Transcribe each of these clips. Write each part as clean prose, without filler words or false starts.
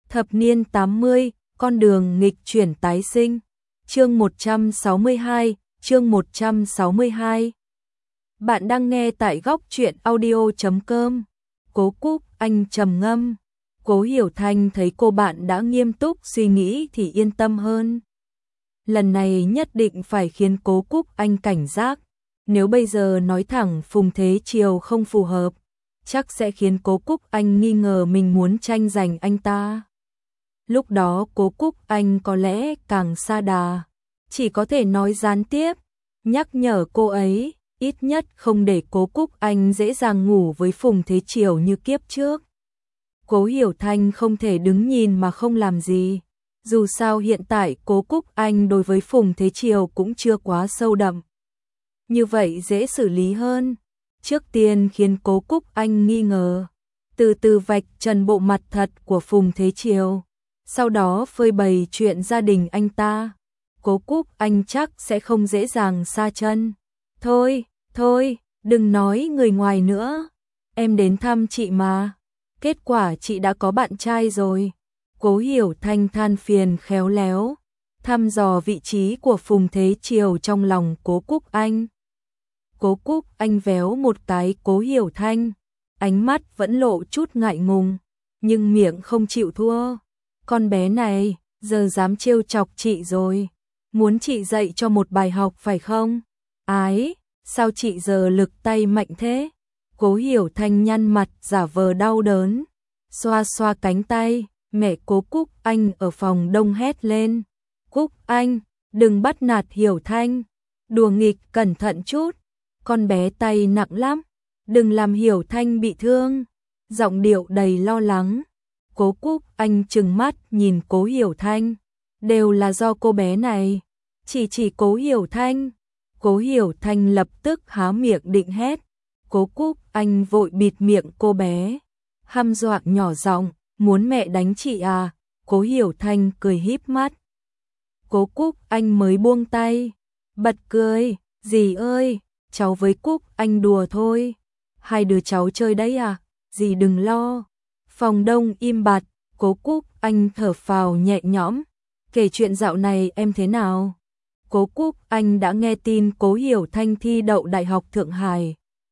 Thập niên 80, con đường nghịch chuyển tái sinh. Chương 162, chương 162. Bạn đang nghe tại góc truyện audio.com. Cố Cúc Anh trầm ngâm. Cố Hiểu Thanh thấy cô bạn đã nghiêm túc suy nghĩ thì yên tâm hơn. Lần này nhất định phải khiến Cố Cúc Anh cảnh giác. Nếu bây giờ nói thẳng Phùng Thế Triều không phù hợp, chắc sẽ khiến Cố Cúc Anh nghi ngờ mình muốn tranh giành anh ta. Lúc đó Cố Cúc Anh có lẽ càng sa đà, chỉ có thể nói gián tiếp, nhắc nhở cô ấy, ít nhất không để Cố Cúc Anh dễ dàng ngủ với Phùng Thế Triều như kiếp trước. Cố Hiểu Thanh không thể đứng nhìn mà không làm gì. Dù sao hiện tại Cố Cúc Anh đối với Phùng Thế Triều cũng chưa quá sâu đậm. Như vậy dễ xử lý hơn. Trước tiên khiến Cố Cúc Anh nghi ngờ, từ từ vạch trần bộ mặt thật của Phùng Thế Triều, sau đó phơi bày chuyện gia đình anh ta. Cố Cúc Anh chắc sẽ không dễ dàng sa chân. Thôi, đừng nói người ngoài nữa. Em đến thăm chị mà. Kết quả chị đã có bạn trai rồi. Cố Hiểu Thanh than phiền khéo léo, thăm dò vị trí của Phùng Thế Triều trong lòng Cố Cúc Anh. Cố Cúc Anh véo một cái Cố Hiểu Thanh, ánh mắt vẫn lộ chút ngại ngùng, nhưng miệng không chịu thua. Con bé này, giờ dám trêu chọc chị rồi. Muốn chị dạy cho một bài học phải không? Ái, sao chị giờ lực tay mạnh thế? Cố Hiểu Thanh nhăn mặt giả vờ đau đớn, xoa xoa cánh tay. Mẹ Cố Cúc Anh ở phòng đông hét lên. Cúc Anh, đừng bắt nạt Hiểu Thanh. Đùa nghịch cẩn thận chút. Con bé tay nặng lắm. Đừng làm Hiểu Thanh bị thương. Giọng điệu đầy lo lắng. Cố Cúc Anh trừng mắt nhìn Cố Hiểu Thanh. Đều là do cô bé này. Chỉ Cố Hiểu Thanh. Cố Hiểu Thanh lập tức há miệng định hét. Cố Cúc Anh vội bịt miệng cô bé, hăm dọa nhỏ giọng. Muốn mẹ đánh chị à? Cố Hiểu Thanh cười híp mắt. Cố Cúc Anh mới buông tay, bật cười. Dì ơi, cháu với Cúc Anh đùa thôi. Hai đứa cháu chơi đấy à? Dì đừng lo. Phòng đông im bặt. Cố Cúc Anh thở phào nhẹ nhõm. Kể chuyện dạo này em thế nào? Cố Cúc Anh đã nghe tin Cố Hiểu Thanh thi đậu Đại học Thượng Hải.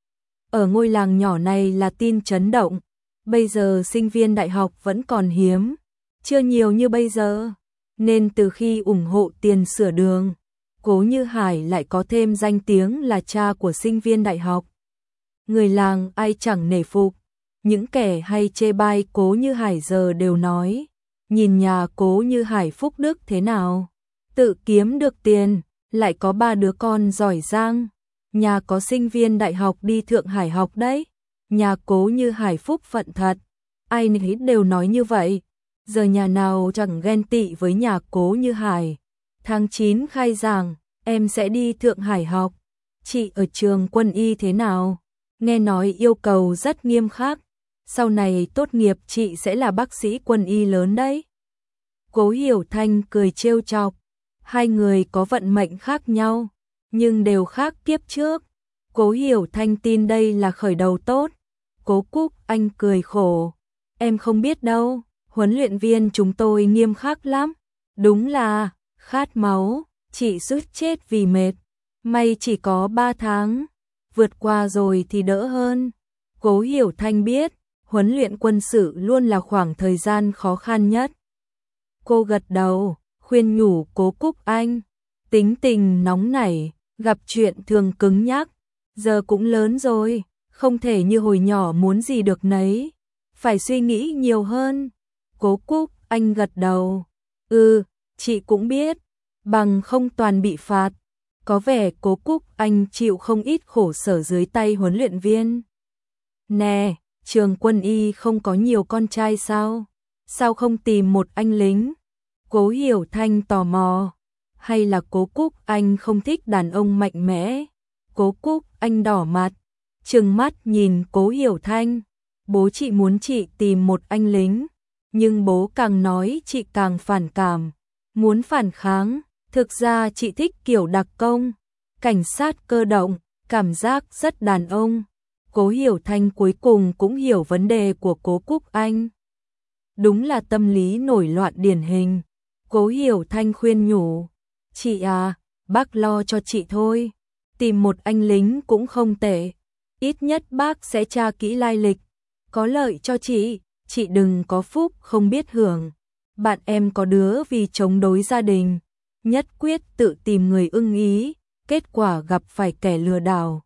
Ở ngôi làng nhỏ này là tin chấn động. Bây giờ sinh viên đại học vẫn còn hiếm, chưa nhiều như bây giờ, nên từ khi ủng hộ tiền sửa đường, Cố Như Hải lại có thêm danh tiếng là cha của sinh viên đại học. Người làng ai chẳng nể phục, những kẻ hay chê bai Cố Như Hải giờ đều nói, nhìn nhà Cố Như Hải phúc đức thế nào, tự kiếm được tiền, lại có 3 đứa con giỏi giang, nhà có sinh viên đại học đi Thượng Hải học đấy. Nhà Cố Như Hải phúc phận thật, ai nấy đều nói như vậy. Giờ nhà nào chẳng ghen tị với nhà Cố Như Hải. Tháng 9 khai giảng, em sẽ đi Thượng Hải học. Chị ở trường quân y thế nào? Nghe nói yêu cầu rất nghiêm khắc. Sau này tốt nghiệp chị sẽ là bác sĩ quân y lớn đấy. Cố Hiểu Thanh cười trêu chọc. Hai người có vận mệnh khác nhau, nhưng đều khác kiếp trước. Cố Hiểu Thanh tin đây là khởi đầu tốt. Cố Cúc Anh cười khổ. Em không biết đâu, huấn luyện viên chúng tôi nghiêm khắc lắm. Đúng là, khát máu, chị sút chết vì mệt. May chỉ có 3 tháng, vượt qua rồi thì đỡ hơn. Cố Hiểu Thanh biết, huấn luyện quân sự luôn là khoảng thời gian khó khăn nhất. Cô gật đầu, khuyên nhủ Cố Cúc Anh. Tính tình nóng nảy, gặp chuyện thường cứng nhắc. Giờ cũng lớn rồi, không thể như hồi nhỏ muốn gì được nấy, phải suy nghĩ nhiều hơn. Cố Cúc Anh gật đầu. Chị cũng biết, bằng không toàn bị phạt. Có vẻ Cố Cúc Anh chịu không ít khổ sở dưới tay huấn luyện viên. Nè, trường quân y không có nhiều con trai sao? Sao không tìm một anh lính? Cố Hiểu Thanh tò mò. Hay là Cố Cúc Anh không thích đàn ông mạnh mẽ? Cố Cúc Anh đỏ mặt, trừng mắt nhìn Cố Hiểu Thanh. Bố chị muốn chị tìm một anh lính, nhưng bố càng nói chị càng phản cảm, muốn phản kháng. Thực ra chị thích kiểu đặc công, cảnh sát cơ động, cảm giác rất đàn ông. Cố Hiểu Thanh cuối cùng cũng hiểu vấn đề của Cố Cúc Anh. đúng là tâm lý nổi loạn điển hình. Cố Hiểu Thanh khuyên nhủ, chị à, bác lo cho chị thôi, tìm một anh lính cũng không tệ, ít nhất bác sẽ tra kỹ lai lịch, có lợi cho chị đừng có phúc không biết hưởng. Bạn em có đứa vì chống đối gia đình, nhất quyết tự tìm người ưng ý, kết quả gặp phải kẻ lừa đảo.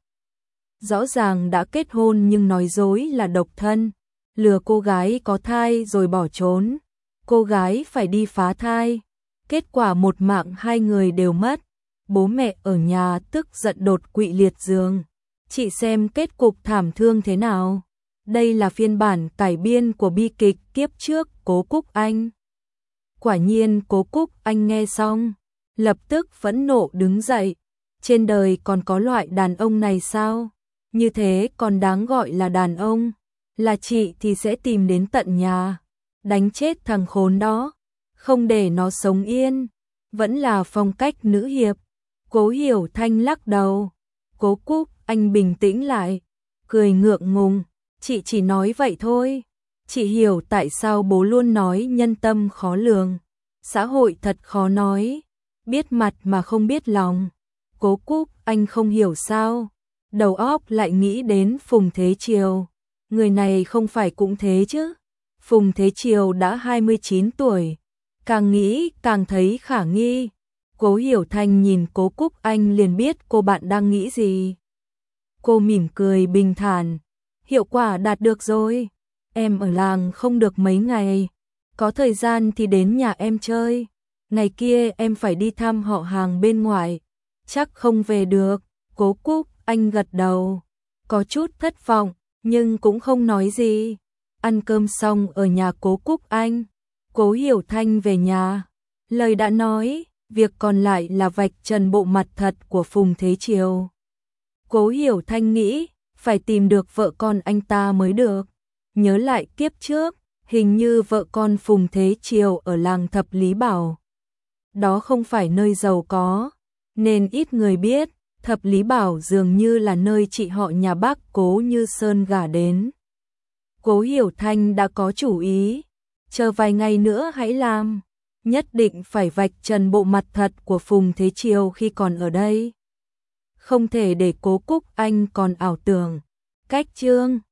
Rõ ràng đã kết hôn nhưng nói dối là độc thân, lừa cô gái có thai rồi bỏ trốn. Cô gái phải đi phá thai, kết quả một mạng hai người đều mất. Bố mẹ ở nhà tức giận đột quỵ liệt giường. Chị xem kết cục thảm thương thế nào. Đây là phiên bản cải biên của bi kịch kiếp trước Cố Cúc Anh. Quả nhiên Cố Cúc Anh nghe xong, lập tức phẫn nộ đứng dậy. Trên đời còn có loại đàn ông này sao? Như thế còn đáng gọi là đàn ông. Là chị thì sẽ tìm đến tận nhà, đánh chết thằng khốn đó, không để nó sống yên. Vẫn là phong cách nữ hiệp. Cố Hiểu Thanh lắc đầu. Cố Cúc Anh bình tĩnh lại, cười ngượng ngùng. Chị chỉ nói vậy thôi. Chị hiểu tại sao bố luôn nói nhân tâm khó lường. Xã hội thật khó nói. Biết mặt mà không biết lòng. Cố Cúc Anh không hiểu sao. Đầu óc lại nghĩ đến Phùng Thế Triều. Người này không phải cũng thế chứ. Phùng Thế Triều đã 29 tuổi. Càng nghĩ càng thấy khả nghi. Cố Hiểu Thanh nhìn Cố Cúc Anh liền biết cô bạn đang nghĩ gì. Cô mỉm cười bình thản. Hiệu quả đạt được rồi. Em ở làng không được mấy ngày. Có thời gian thì đến nhà em chơi. Ngày kia em phải đi thăm họ hàng bên ngoài. Chắc không về được. Cố Cúc Anh gật đầu. Có chút thất vọng, nhưng cũng không nói gì. Ăn cơm xong ở nhà Cố Cúc Anh, Cố Hiểu Thanh về nhà. Lời đã nói, việc còn lại là vạch trần bộ mặt thật của Phùng Thế Triều. Cố Hiểu Thanh nghĩ, phải tìm được vợ con anh ta mới được. Nhớ lại kiếp trước, hình như vợ con Phùng Thế Triều ở làng Thập Lý Bảo. Đó không phải nơi giàu có, nên ít người biết. Thập Lý Bảo dường như là nơi chị họ nhà bác Cố Như Sơn gả đến. Cố Hiểu Thanh đã có chủ ý, chờ vài ngày nữa hãy làm, nhất định phải vạch trần bộ mặt thật của Phùng Thế Triều khi còn ở đây. Không thể để Cố Cúc Anh còn ảo tưởng. Cách chương